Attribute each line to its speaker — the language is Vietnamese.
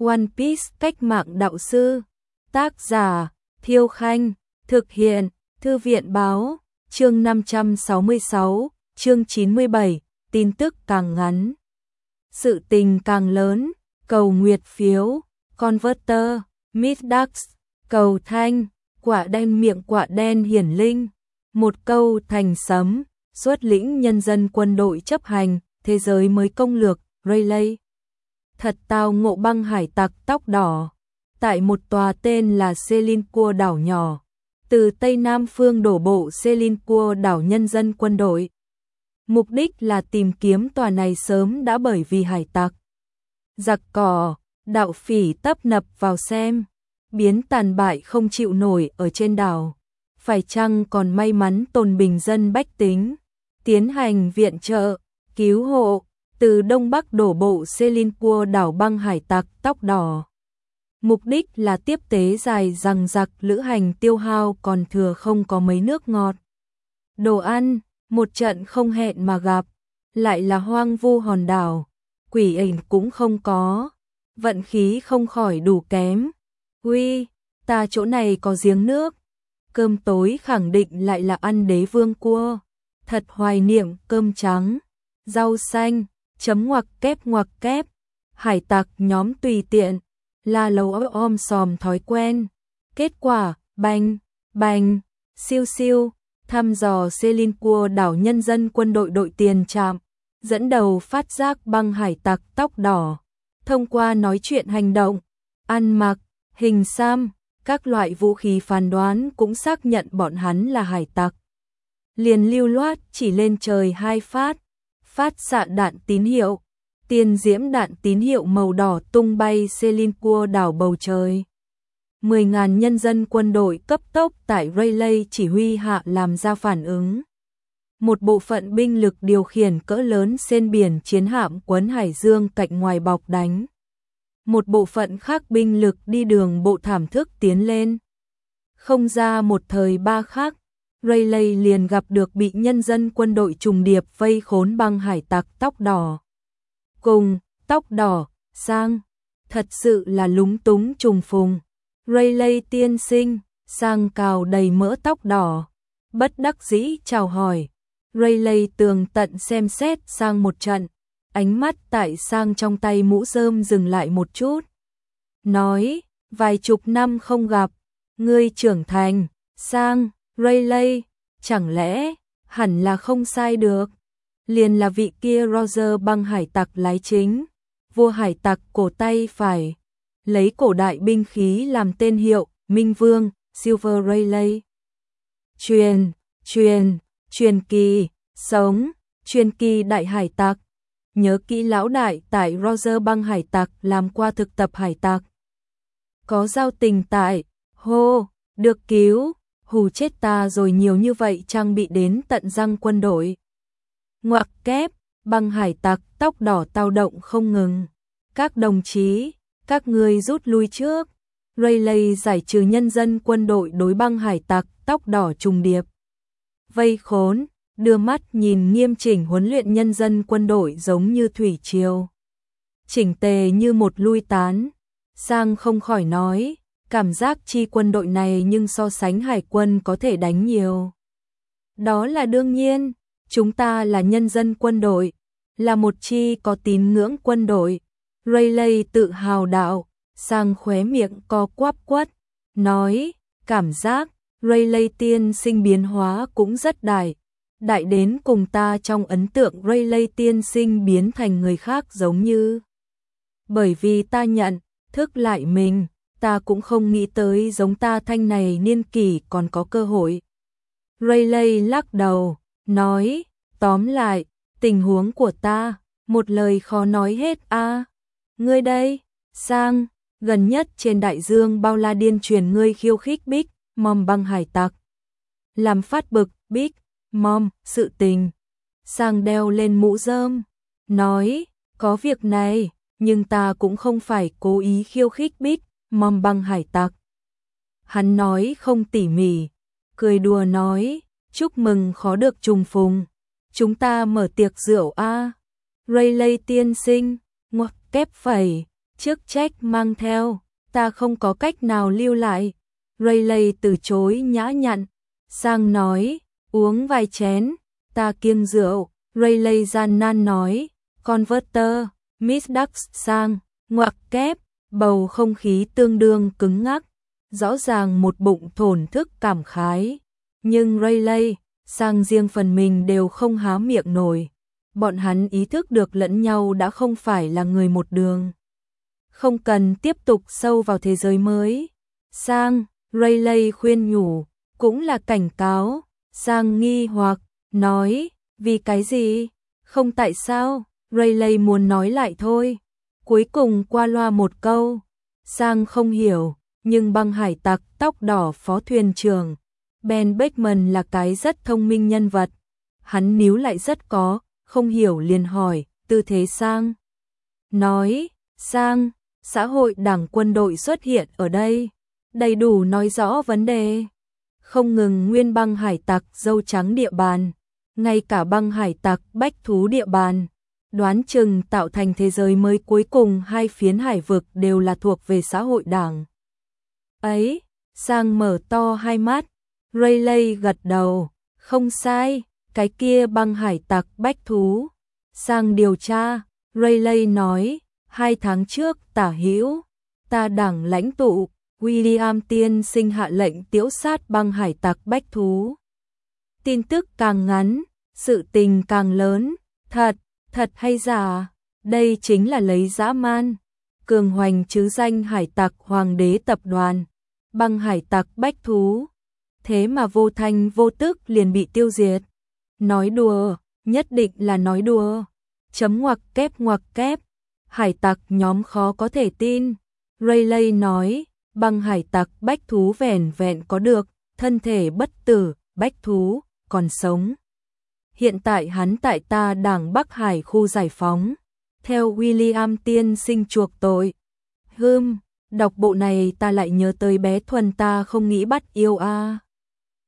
Speaker 1: One Piece cách mạng đạo sư. Tác giả Thiêu Khanh. Thực hiện Thư viện báo. Chương 566, chương 97, tin tức càng ngắn, sự tình càng lớn. Cầu nguyệt phiếu, Converter, Midax, cầu thanh, quả đen miệng quả đen hiển linh. Một câu thành sấm, xuất lĩnh nhân dân quân đội chấp hành, thế giới mới công lược, Rayleigh. Thật tao ngộ băng hải tặc tóc đỏ. Tại một tòa tên là Selincourt đảo nhỏ, từ Tây Nam phương đổ bộ Selincourt đảo nhân dân quân đội. Mục đích là tìm kiếm tòa này sớm đã bởi vì hải tặc, giặc cỏ, đạo phỉ tấp nập vào xem, biến tàn bại không chịu nổi ở trên đảo. Phải chăng còn may mắn tồn bình dân bách tính, tiến hành viện trợ, cứu hộ, từ Đông Bắc đổ bộ Selincourt đảo băng hải tặc tóc đỏ. Mục đích là tiếp tế dài dằng dặc lữ hành tiêu hao còn thừa không có mấy nước ngọt. Đồ ăn, một trận không hẹn mà gặp, lại là hoang vu hòn đảo, quỷ ảnh cũng không có, vận khí không khỏi đủ kém. Uy, ta chỗ này có giếng nước, cơm tối khẳng định lại là ăn đế vương cua, thật hoài niệm cơm trắng, rau xanh, chấm ngoặc kép, hải tặc nhóm tùy tiện, la lấu om sòm thói quen. Kết quả, bành, bành, siêu siêu, thăm dò Selincourt đảo nhân dân quân đội đội tiền trạm, dẫn đầu phát giác băng hải tặc tóc đỏ, thông qua nói chuyện hành động, ăn mặc, hình xăm, các loại vũ khí phán đoán cũng xác nhận bọn hắn là hải tặc. Liền lưu loát chỉ lên trời hai phát xạ đạn tín hiệu, tiền diễm đạn tín hiệu màu đỏ tung bay Selincourt đảo bầu trời. 10.000 nhân dân quân đội cấp tốc tại Rayleigh chỉ huy hạ làm ra phản ứng. Một bộ phận binh lực điều khiển cỡ lớn trên biển chiến hạm quấn hải dương cạnh ngoài bọc đánh. Một bộ phận khác binh lực đi đường bộ thảm thức tiến lên. Không ra một thời ba khắc, Rayleigh liền gặp được bị nhân dân quân đội trùng điệp vây khốn băng hải tặc tóc đỏ. Cùng, tóc đỏ, sang, thật sự là lúng túng trùng phùng. Rayleigh tiên sinh, sang cào đầy mỡ tóc đỏ, bất đắc dĩ chào hỏi. Rayleigh tường tận xem xét sang một trận, ánh mắt tại sang trong tay mũ rơm dừng lại một chút. Nói, vài chục năm không gặp, ngươi trưởng thành, sang, Rayleigh, chẳng lẽ, hẳn là không sai được. Liền là vị kia Roger băng hải tặc lái chính, vua hải tặc cổ tay phải, lấy cổ đại binh khí làm tên hiệu, Minh Vương, Silver Rayleigh. Truyền kỳ, sống, truyền kỳ đại hải tặc. Nhớ kỹ lão đại tại Roger băng hải tặc làm qua thực tập hải tặc. Có giao tình tại, hô, được cứu, hù chết ta rồi nhiều như vậy trang bị đến tận răng quân đội. Ngoặc kép, băng hải tặc tóc đỏ tao động không ngừng. Các đồng chí, các ngươi rút lui trước. Rayleigh giải trừ nhân dân quân đội đối băng hải tặc tóc đỏ trùng điệp vây khốn, đưa mắt nhìn nghiêm chỉnh huấn luyện nhân dân quân đội giống như thủy triều, chỉnh tề như một lui tán. Sang không khỏi nói, cảm giác chi quân đội này nhưng so sánh hải quân có thể đánh nhiều. Đó là đương nhiên, chúng ta là nhân dân quân đội, là một chi có tín ngưỡng quân đội. Rayleigh tự hào đạo, sang khóe miệng co quắp quất, nói, cảm giác, Rayleigh tiên sinh biến hóa cũng rất đại đến cùng ta trong ấn tượng Rayleigh tiên sinh biến thành người khác giống như. Bởi vì ta nhận, thức lại mình, ta cũng không nghĩ tới giống ta thanh này niên kỷ còn có cơ hội. Rayleigh lắc đầu, nói, tóm lại, tình huống của ta, một lời khó nói hết a. Ngươi đây, sang, gần nhất trên đại dương bao la điên truyền ngươi khiêu khích Big Mom băng hải tặc. Làm phát bực Big Mom sự tình. Sang đeo lên mũ rơm, nói, có việc này, nhưng ta cũng không phải cố ý khiêu khích Big Mom băng hải tặc. Hắn nói không tỉ mỉ, cười đùa nói, chúc mừng khó được trùng phùng, chúng ta mở tiệc rượu a. Rayleigh tiên sinh, ngoặc kép phẩy, chức trách mang theo, ta không có cách nào lưu lại. Rayleigh từ chối nhã nhặn, Sang nói, uống vài chén, ta kiêng rượu. Rayleigh gian nan nói, Converter, Miss Dux Sang, ngoặc kép, bầu không khí tương đương cứng ngắc, rõ ràng một bụng thổn thức cảm khái. Nhưng Rayleigh, Sang riêng phần mình đều không há miệng nổi. Bọn hắn ý thức được lẫn nhau đã không phải là người một đường. Không cần tiếp tục sâu vào thế giới mới. Sang, Rayleigh khuyên nhủ, cũng là cảnh cáo. Sang nghi hoặc, nói, vì cái gì? Không tại sao? Rayleigh muốn nói lại thôi. Cuối cùng qua loa một câu. Sang không hiểu, nhưng băng hải tặc tóc đỏ phó thuyền trưởng Ben Beckman là cái rất thông minh nhân vật. Hắn níu lại rất có, không hiểu liền hỏi, tư thế Sang. Nói, Sang, xã hội đảng quân đội xuất hiện ở đây, đầy đủ nói rõ vấn đề. Không ngừng nguyên băng hải tặc dâu trắng địa bàn, ngay cả băng hải tặc bách thú địa bàn. Đoán chừng tạo thành thế giới mới cuối cùng hai phiến hải vực đều là thuộc về xã hội đảng. Ấy, Sang mở to hai mắt, Rayleigh gật đầu, không sai, cái kia băng hải tặc bách thú. Sang điều tra, Rayleigh nói, 2 tháng trước tả hữu, ta đảng lãnh tụ, William tiên sinh hạ lệnh tiễu sát băng hải tặc bách thú. Tin tức càng ngắn, sự tình càng lớn, thật hay giả, đây chính là lấy dã man. Cường hoành chứ danh hải tặc hoàng đế tập đoàn, băng hải tặc bách thú. Thế mà vô thanh vô tức liền bị tiêu diệt. Nói đùa, nhất định là nói đùa. Chấm ngoặc kép, hải tặc nhóm khó có thể tin. Rayleigh nói, băng hải tặc bách thú vẻn vẹn có được thân thể bất tử, bách thú còn sống. Hiện tại hắn tại ta đảng Bắc Hải khu giải phóng, theo William tiên sinh chuộc tội. Đọc bộ này ta lại nhớ tới bé Thuần ta không nghĩ bắt yêu a.